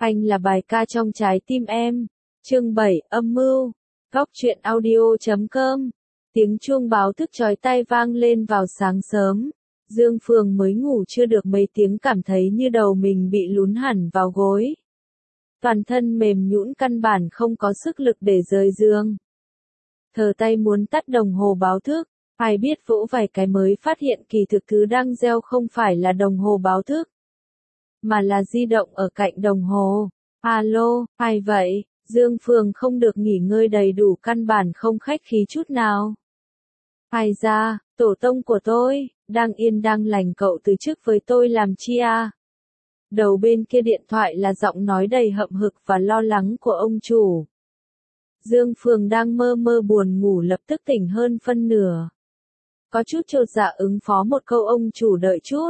Anh là bài ca trong trái tim em. Chương 7, âm mưu. Góc truyện audio.com. Tiếng chuông báo thức chói tai vang lên vào sáng sớm. Dương Phường mới ngủ chưa được mấy tiếng cảm thấy như đầu mình bị lún hẳn vào gối. Toàn thân mềm nhũn căn bản không có sức lực để rời giường. Thờ tay muốn tắt đồng hồ báo thức, ai biết vỗ vài cái mới phát hiện kỳ thực thứ đang reo không phải là đồng hồ báo thức, mà là di động ở cạnh đồng hồ. Alo, ai vậy? Dương Phường không được nghỉ ngơi đầy đủ căn bản không khách khí chút nào. Ai ra, tổ tông của tôi, đang yên đang lành cậu từ chức với tôi làm chi à? Đầu bên kia điện thoại là giọng nói đầy hậm hực và lo lắng của ông chủ. Dương Phường đang mơ mơ buồn ngủ lập tức tỉnh hơn phân nửa. Có chút chột dạ ứng phó một câu ông chủ đợi chút.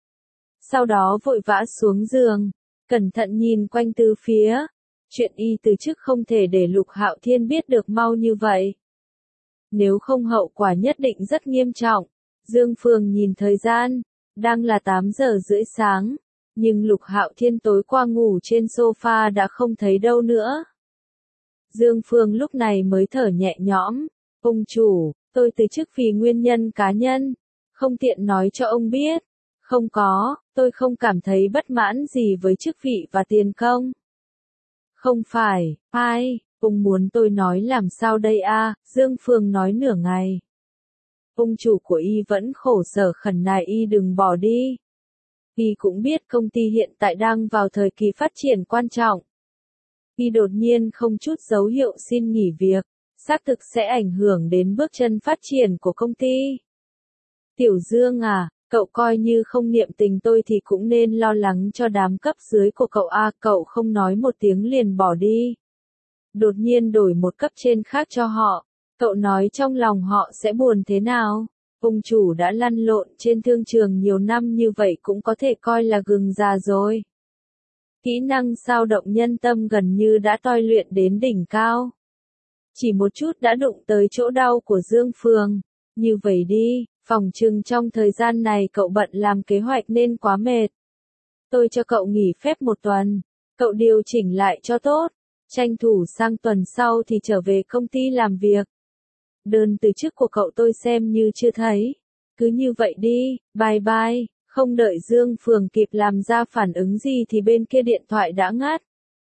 Sau đó vội vã xuống giường, cẩn thận nhìn quanh tứ phía. Chuyện y từ chức không thể để Lục Hạo Thiên biết được mau như vậy. Nếu không hậu quả nhất định rất nghiêm trọng. Dương Phường nhìn thời gian, đang là 8 giờ rưỡi sáng, nhưng Lục Hạo Thiên tối qua ngủ trên sofa đã không thấy đâu nữa. Dương Phường lúc này mới thở nhẹ nhõm, ông chủ, tôi từ chức vì nguyên nhân cá nhân, không tiện nói cho ông biết. Không có, tôi không cảm thấy bất mãn gì với chức vị và tiền công. Không phải, ai, ông muốn tôi nói làm sao đây à, Dương Phường nói nửa ngày. Ông chủ của y vẫn khổ sở khẩn nài y đừng bỏ đi. Y cũng biết công ty hiện tại đang vào thời kỳ phát triển quan trọng. Y đột nhiên không chút dấu hiệu xin nghỉ việc, xác thực sẽ ảnh hưởng đến bước chân phát triển của công ty. Tiểu Dương à, cậu coi như không niệm tình tôi thì cũng nên lo lắng cho đám cấp dưới của cậu à, cậu không nói một tiếng liền bỏ đi. Đột nhiên đổi một cấp trên khác cho họ, cậu nói trong lòng họ sẽ buồn thế nào? Ông chủ đã lăn lộn trên thương trường nhiều năm như vậy cũng có thể coi là gừng già rồi. Kỹ năng sao động nhân tâm gần như đã toi luyện đến đỉnh cao. Chỉ một chút đã đụng tới chỗ đau của Dương Phường. Như vậy đi, phòng trừng trong thời gian này cậu bận làm kế hoạch nên quá mệt. Tôi cho cậu nghỉ phép một tuần, cậu điều chỉnh lại cho tốt, tranh thủ sang tuần sau thì trở về công ty làm việc. Đơn từ chức của cậu tôi xem như chưa thấy. Cứ như vậy đi, bye bye. Không đợi Dương Phường kịp làm ra phản ứng gì thì bên kia điện thoại đã ngắt.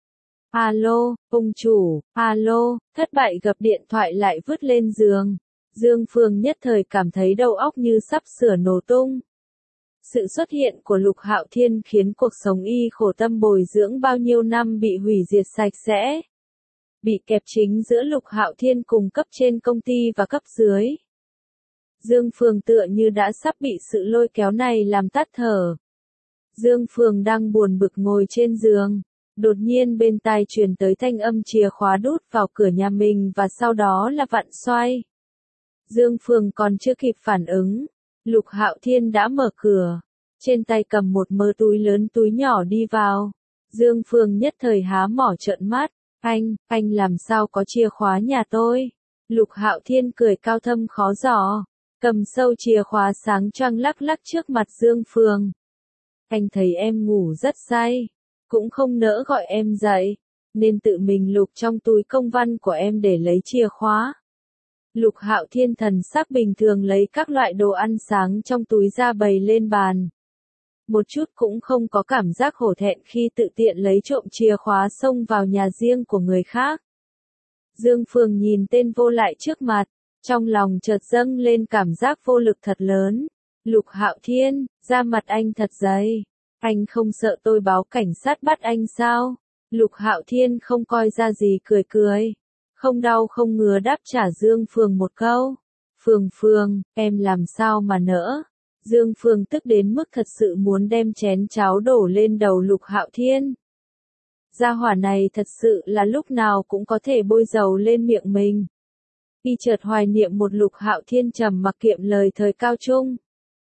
Alo, ông chủ, alo, thất bại gập điện thoại lại vứt lên giường. Dương Phường nhất thời cảm thấy đầu óc như sắp sửa nổ tung. Sự xuất hiện của Lục Hạo Thiên khiến cuộc sống y khổ tâm bồi dưỡng bao nhiêu năm bị hủy diệt sạch sẽ. Bị kẹp chính giữa Lục Hạo Thiên cùng cấp trên công ty và cấp dưới. Dương Phường tựa như đã sắp bị sự lôi kéo này làm tắt thở. Dương Phường đang buồn bực ngồi trên giường. Đột nhiên bên tai truyền tới thanh âm chìa khóa đút vào cửa nhà mình và sau đó là vặn xoay. Dương Phường còn chưa kịp phản ứng. Lục Hạo Thiên đã mở cửa. Trên tay cầm một mớ túi lớn túi nhỏ đi vào. Dương Phường nhất thời há mỏ trợn mắt. Anh làm sao có chìa khóa nhà tôi? Lục Hạo Thiên cười cao thâm khó giỏ. Cầm sâu chìa khóa sáng choang lắc lắc trước mặt Dương Phường. Anh thấy em ngủ rất say, cũng không nỡ gọi em dậy, nên tự mình lục trong túi công văn của em để lấy chìa khóa. Lục Hạo Thiên thần sắc bình thường lấy các loại đồ ăn sáng trong túi ra bày lên bàn. Một chút cũng không có cảm giác hổ thẹn khi tự tiện lấy trộm chìa khóa xông vào nhà riêng của người khác. Dương Phường nhìn tên vô lại trước mặt. Trong lòng chợt dâng lên cảm giác vô lực thật lớn. Lục Hạo Thiên, da mặt anh thật dày. Anh không sợ tôi báo cảnh sát bắt anh sao? Lục Hạo Thiên không coi ra gì cười cười. Không đau không ngứa đáp trả Dương Phường một câu. Phường, em làm sao mà nỡ? Dương Phường tức đến mức thật sự muốn đem chén cháo đổ lên đầu Lục Hạo Thiên. Gia hỏa này thật sự là lúc nào cũng có thể bôi dầu lên miệng mình. Y chợt hoài niệm một Lục Hạo Thiên trầm mặc kiệm lời thời cao trung.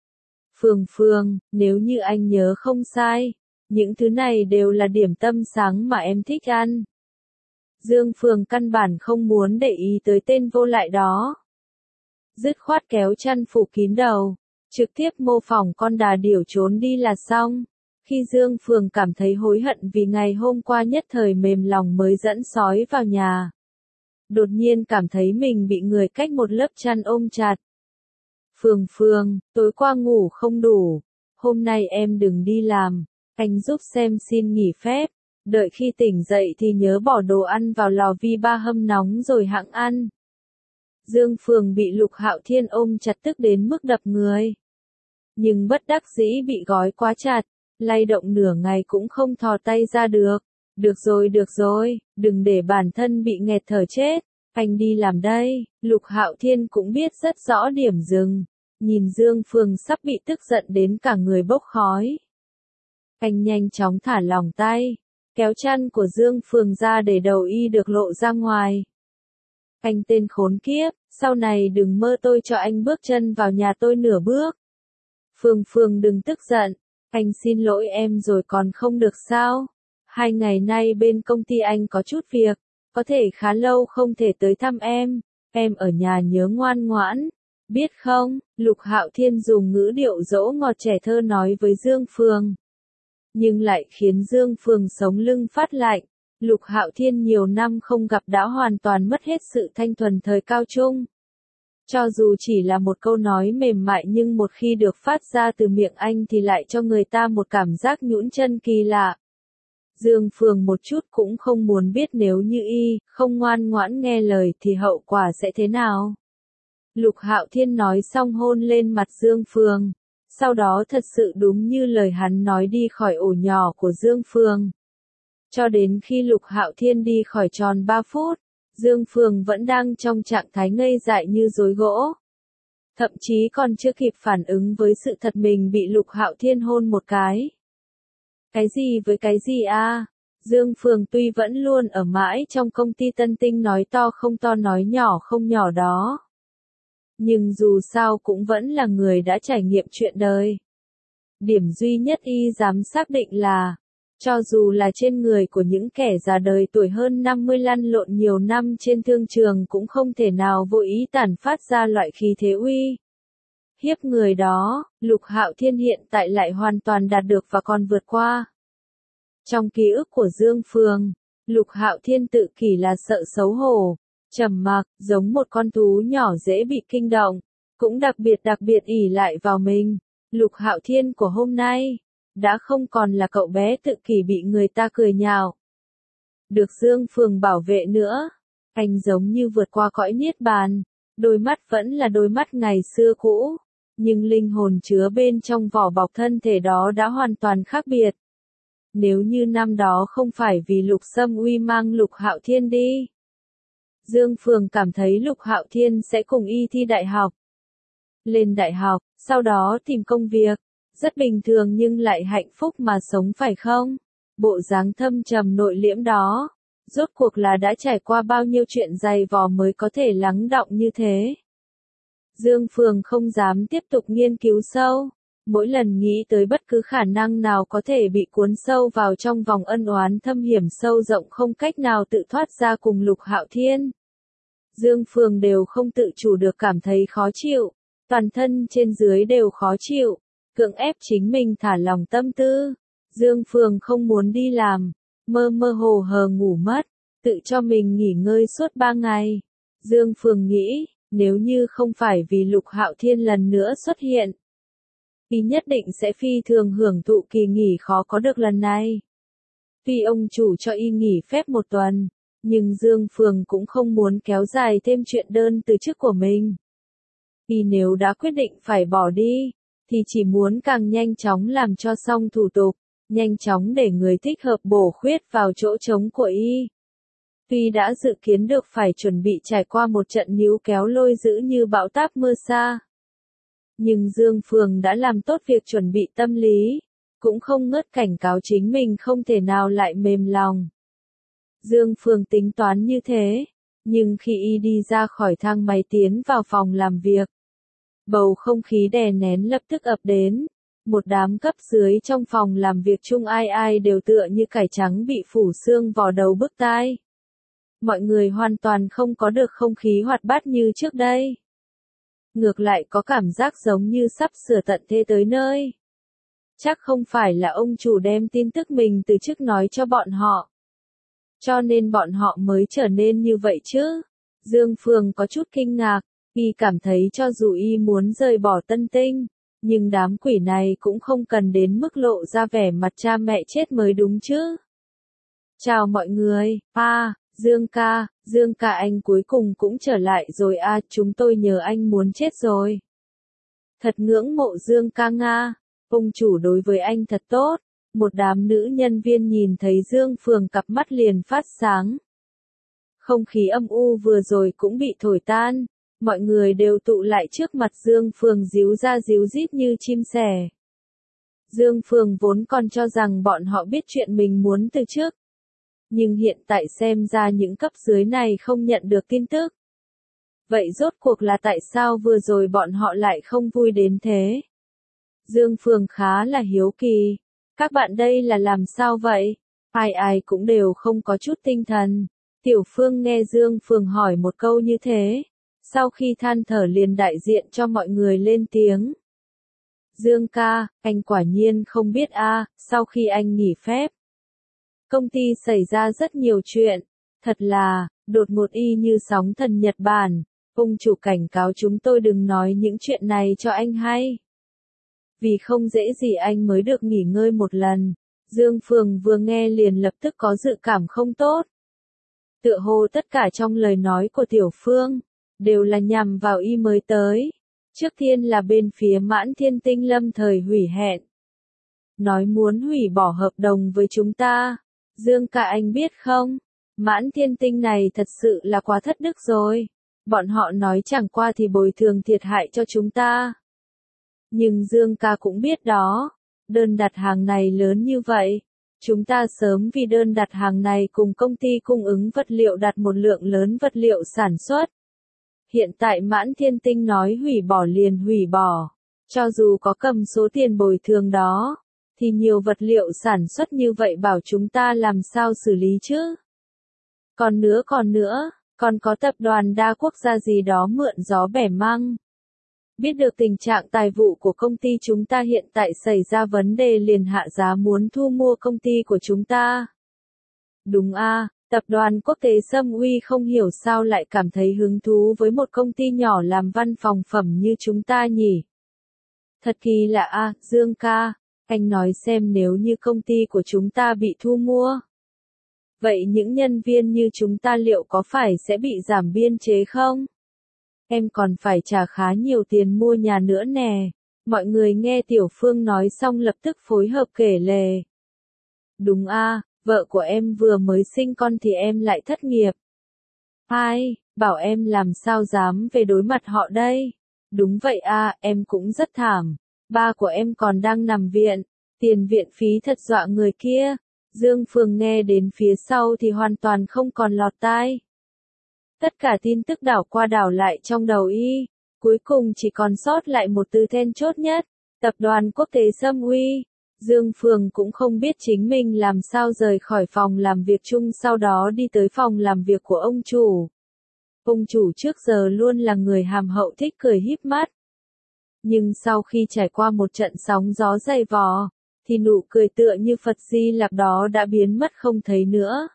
Phường, nếu như anh nhớ không sai, những thứ này đều là điểm tâm sáng mà em thích ăn. Dương Phường căn bản không muốn để ý tới tên vô lại đó. Dứt khoát kéo chăn phủ kín đầu, trực tiếp mô phỏng con đà điểu trốn đi là xong. Khi Dương Phường cảm thấy hối hận vì ngày hôm qua nhất thời mềm lòng mới dẫn sói vào nhà. Đột nhiên cảm thấy mình bị người cách một lớp chăn ôm chặt. Phường, tối qua ngủ không đủ. Hôm nay em đừng đi làm. Anh giúp xem xin nghỉ phép. Đợi khi tỉnh dậy thì nhớ bỏ đồ ăn vào lò vi ba hâm nóng rồi hẵng ăn. Dương Phường bị Lục Hạo Thiên ôm chặt tức đến mức đập người. Nhưng bất đắc dĩ bị gói quá chặt, lay động nửa ngày cũng không thò tay ra được. Được rồi, đừng để bản thân bị nghẹt thở chết. Anh đi làm đây. Lục Hạo Thiên cũng biết rất rõ điểm dừng. Nhìn Dương Phường sắp bị tức giận đến cả người bốc khói. Anh nhanh chóng thả lỏng tay, kéo chăn của Dương Phường ra để đầu y được lộ ra ngoài. Anh tên khốn kiếp, sau này đừng mơ tôi cho anh bước chân vào nhà tôi nửa bước. Phường đừng tức giận, anh xin lỗi em rồi còn không được sao? 2 ngày nay bên công ty anh có chút việc, có thể khá lâu không thể tới thăm em ở nhà nhớ ngoan ngoãn, biết không? Lục Hạo Thiên dùng ngữ điệu dỗ ngọt trẻ thơ nói với Dương Phường. Nhưng lại khiến Dương Phường sống lưng phát lạnh. Lục Hạo Thiên nhiều năm không gặp đã hoàn toàn mất hết sự thanh thuần thời cao trung. Cho dù chỉ là một câu nói mềm mại nhưng một khi được phát ra từ miệng anh thì lại cho người ta một cảm giác nhũn chân kỳ lạ. Dương Phường một chút cũng không muốn biết nếu như y không ngoan ngoãn nghe lời thì hậu quả sẽ thế nào. Lục Hạo Thiên nói xong hôn lên mặt Dương Phường. Sau đó thật sự đúng như lời hắn nói đi khỏi ổ nhỏ của Dương Phường. Cho đến khi Lục Hạo Thiên đi khỏi tròn 3 phút, Dương Phường vẫn đang trong trạng thái ngây dại như rối gỗ. Thậm chí còn chưa kịp phản ứng với sự thật mình bị Lục Hạo Thiên hôn một cái. Cái gì với cái gì a? Dương Phường tuy vẫn luôn ở mãi trong công ty Tân Tinh nói to không to nói nhỏ không nhỏ đó. Nhưng dù sao cũng vẫn là người đã trải nghiệm chuyện đời. Điểm duy nhất y dám xác định là, cho dù là trên người của những kẻ già đời tuổi hơn 50 lăn lộn nhiều năm trên thương trường cũng không thể nào vô ý tản phát ra loại khí thế uy hiếp người đó, Lục Hạo Thiên hiện tại lại hoàn toàn đạt được và còn vượt qua. Trong ký ức của Dương Phường, Lục Hạo Thiên tự kỷ là sợ xấu hổ, trầm mặc, giống một con thú nhỏ dễ bị kinh động, cũng đặc biệt ỷ lại vào mình. Lục Hạo Thiên của hôm nay đã không còn là cậu bé tự kỷ bị người ta cười nhạo. Được Dương Phường bảo vệ nữa, anh giống như vượt qua cõi niết bàn, đôi mắt vẫn là đôi mắt ngày xưa cũ, nhưng linh hồn chứa bên trong vỏ bọc thân thể đó đã hoàn toàn khác biệt. Nếu như năm đó không phải vì Lục Sâm Uy mang Lục Hạo Thiên đi, Dương Phường cảm thấy Lục Hạo Thiên sẽ cùng y thi đại học. Lên đại học, sau đó tìm công việc, rất bình thường nhưng lại hạnh phúc mà sống phải không? Bộ dáng thâm trầm nội liễm đó, rốt cuộc là đã trải qua bao nhiêu chuyện dày vò mới có thể lắng đọng như thế? Dương Phường không dám tiếp tục nghiên cứu sâu. Mỗi lần nghĩ tới bất cứ khả năng nào có thể bị cuốn sâu vào trong vòng ân oán thâm hiểm sâu rộng không cách nào tự thoát ra cùng Lục Hạo Thiên, Dương Phường đều không tự chủ được cảm thấy khó chịu, toàn thân trên dưới đều khó chịu, cưỡng ép chính mình thả lòng tâm tư. Dương Phường không muốn đi làm, mơ mơ hồ hồ ngủ mất, tự cho mình nghỉ ngơi suốt 3 ngày. Dương Phường nghĩ, nếu như không phải vì Lục Hạo Thiên lần nữa xuất hiện, y nhất định sẽ phi thường hưởng thụ kỳ nghỉ khó có được lần này. Tuy ông chủ cho y nghỉ phép 1 tuần, nhưng Dương Phường cũng không muốn kéo dài thêm chuyện đơn từ chức của mình. Y nếu đã quyết định phải bỏ đi, thì chỉ muốn càng nhanh chóng làm cho xong thủ tục, nhanh chóng để người thích hợp bổ khuyết vào chỗ trống của y. Tuy đã dự kiến được phải chuẩn bị trải qua một trận níu kéo lôi dữ như bão táp mưa sa, nhưng Dương Phường đã làm tốt việc chuẩn bị tâm lý, cũng không ngớt cảnh cáo chính mình không thể nào lại mềm lòng. Dương Phường tính toán như thế, nhưng khi y đi ra khỏi thang máy tiến vào phòng làm việc, bầu không khí đè nén lập tức ập đến. Một đám cấp dưới trong phòng làm việc chung ai ai đều tựa như cải trắng bị phủ xương vào đầu bức tai. Mọi người hoàn toàn không có được không khí hoạt bát như trước đây. Ngược lại có cảm giác giống như sắp sửa tận thế tới nơi. Chắc không phải là ông chủ đem tin tức mình từ chức nói cho bọn họ. Cho nên bọn họ mới trở nên như vậy chứ. Dương Phường có chút kinh ngạc, y cảm thấy cho dù y muốn rời bỏ Tân Tinh, nhưng đám quỷ này cũng không cần đến mức lộ ra vẻ mặt cha mẹ chết mới đúng chứ. Chào mọi người, Dương ca anh cuối cùng cũng trở lại rồi à, chúng tôi nhớ anh muốn chết rồi. Thật ngưỡng mộ Dương ca Nga, ông chủ đối với anh thật tốt. Một đám nữ nhân viên nhìn thấy Dương Phường cặp mắt liền phát sáng. Không khí âm u vừa rồi cũng bị thổi tan, mọi người đều tụ lại trước mặt Dương Phường díu ra díu dít như chim sẻ. Dương Phường vốn còn cho rằng bọn họ biết chuyện mình muốn từ trước. Nhưng hiện tại xem ra những cấp dưới này không nhận được tin tức. Vậy rốt cuộc là tại sao vừa rồi bọn họ lại không vui đến thế? Dương Phường khá là hiếu kỳ. Các bạn đây là làm sao vậy? Ai cũng đều không có chút tinh thần. Tiểu Phương nghe Dương Phường hỏi một câu như thế. Sau khi than thở liền đại diện cho mọi người lên tiếng. Dương ca, anh quả nhiên không biết à, sau khi anh nghỉ phép. Công ty xảy ra rất nhiều chuyện. Thật là, đột ngột y như sóng thần Nhật Bản. Ông chủ cảnh cáo chúng tôi đừng nói những chuyện này cho anh hay. Vì không dễ gì anh mới được nghỉ ngơi một lần. Dương Phường vừa nghe liền lập tức có dự cảm không tốt. Tựa hồ tất cả trong lời nói của Tiểu Phương, đều là nhằm vào y mới tới. Trước tiên là bên phía Mãn Thiên Tinh lâm thời hủy hẹn. Nói muốn hủy bỏ hợp đồng với chúng ta. Dương ca anh biết không? Mãn Thiên Tinh này thật sự là quá thất đức rồi. Bọn họ nói chẳng qua thì bồi thường thiệt hại cho chúng ta. Nhưng Dương ca cũng biết đó, đơn đặt hàng này lớn như vậy. Chúng ta sớm vì đơn đặt hàng này cùng công ty cung ứng vật liệu đặt một lượng lớn vật liệu sản xuất. Hiện tại Mãn Thiên Tinh nói hủy bỏ liền hủy bỏ. Cho dù có cầm số tiền bồi thường đó, thì nhiều vật liệu sản xuất như vậy bảo chúng ta làm sao xử lý chứ? Còn nữa, còn có tập đoàn đa quốc gia gì đó mượn gió bẻ măng. Biết được tình trạng tài vụ của công ty chúng ta hiện tại xảy ra vấn đề liền hạ giá muốn thu mua công ty của chúng ta. Đúng à, tập đoàn quốc tế Sâm Uy không hiểu sao lại cảm thấy hứng thú với một công ty nhỏ làm văn phòng phẩm như chúng ta nhỉ. Thật kỳ lạ à, Dương ca, anh nói xem nếu như công ty của chúng ta bị thu mua. Vậy những nhân viên như chúng ta liệu có phải sẽ bị giảm biên chế không? Em còn phải trả khá nhiều tiền mua nhà nữa nè. Mọi người nghe Tiểu Phương nói xong lập tức phối hợp kể lể. Đúng à, vợ của em vừa mới sinh con thì em lại thất nghiệp. Ai, bảo em làm sao dám về đối mặt họ đây. Đúng vậy à, em cũng rất thảm. Ba của em còn đang nằm viện. Tiền viện phí thật dọa người kia. Dương Phường nghe đến phía sau thì hoàn toàn không còn lọt tai. Tất cả tin tức đảo qua đảo lại trong đầu y. Cuối cùng chỉ còn sót lại một từ then chốt nhất. Tập đoàn quốc tế Sâm Uy. Dương Phường cũng không biết chính mình làm sao rời khỏi phòng làm việc chung sau đó đi tới phòng làm việc của ông chủ. Ông chủ trước giờ luôn là người hàm hậu thích cười híp mắt. Nhưng sau khi trải qua một trận sóng gió dày vò, thì nụ cười tựa như Phật Di Lặc đó đã biến mất không thấy nữa.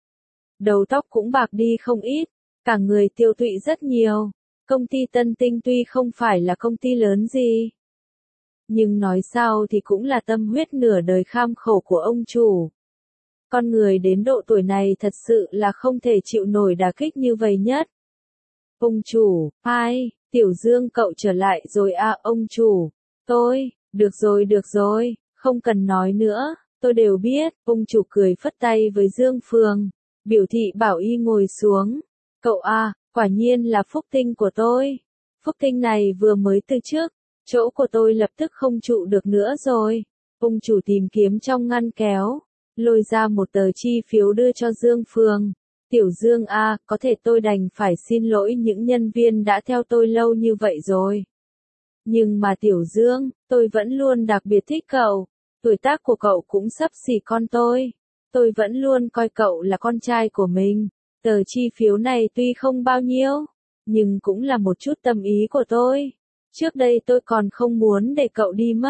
Đầu tóc cũng bạc đi không ít, cả người tiêu tụy rất nhiều. Công ty Tân Tinh tuy không phải là công ty lớn gì, nhưng nói sao thì cũng là tâm huyết nửa đời kham khổ của ông chủ. Con người đến độ tuổi này thật sự là không thể chịu nổi đả kích như vậy nhất. Ông chủ, ai, Tiểu Dương cậu trở lại rồi à ông chủ. Được rồi, không cần nói nữa, tôi đều biết. Ông chủ cười phất tay với Dương Phường, biểu thị bảo y ngồi xuống. Cậu à, quả nhiên là phúc tinh của tôi. Phúc tinh này vừa mới từ trước, chỗ của tôi lập tức không trụ được nữa rồi. Ông chủ tìm kiếm trong ngăn kéo, lôi ra một tờ chi phiếu đưa cho Dương Phường. Tiểu Dương à, có thể tôi đành phải xin lỗi những nhân viên đã theo tôi lâu như vậy rồi. Nhưng mà Tiểu Dương, tôi vẫn luôn đặc biệt thích cậu. Tuổi tác của cậu cũng sắp xỉ con tôi. Tôi vẫn luôn coi cậu là con trai của mình. Tờ chi phiếu này tuy không bao nhiêu, nhưng cũng là một chút tâm ý của tôi. Trước đây tôi còn không muốn để cậu đi mất.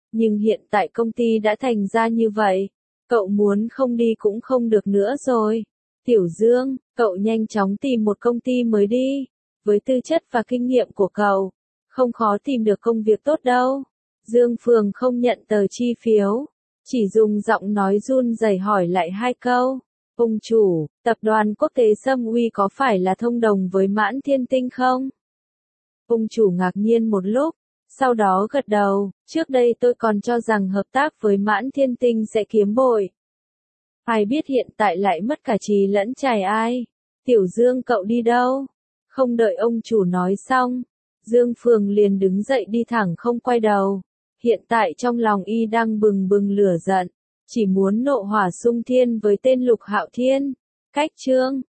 Nhưng hiện tại công ty đã thành ra như vậy, cậu muốn không đi cũng không được nữa rồi. Tiểu Dương, cậu nhanh chóng tìm một công ty mới đi. Với tư chất và kinh nghiệm của cậu, không khó tìm được công việc tốt đâu. Dương Phường không nhận tờ chi phiếu, chỉ dùng giọng nói run rẩy hỏi lại hai câu. Ông chủ, tập đoàn quốc tế Sâm Uy có phải là thông đồng với Mãn Thiên Tinh không? Ông chủ ngạc nhiên một lúc, sau đó gật đầu, trước đây tôi còn cho rằng hợp tác với Mãn Thiên Tinh sẽ kiếm bội. Ai biết hiện tại lại mất cả trí lẫn trải ai. Tiểu Dương cậu đi đâu? Không đợi ông chủ nói xong, Dương Phường liền đứng dậy đi thẳng không quay đầu. Hiện tại trong lòng y đang bừng bừng lửa giận, chỉ muốn nộ hỏa xung thiên với tên Lục Hạo Thiên. Cách chương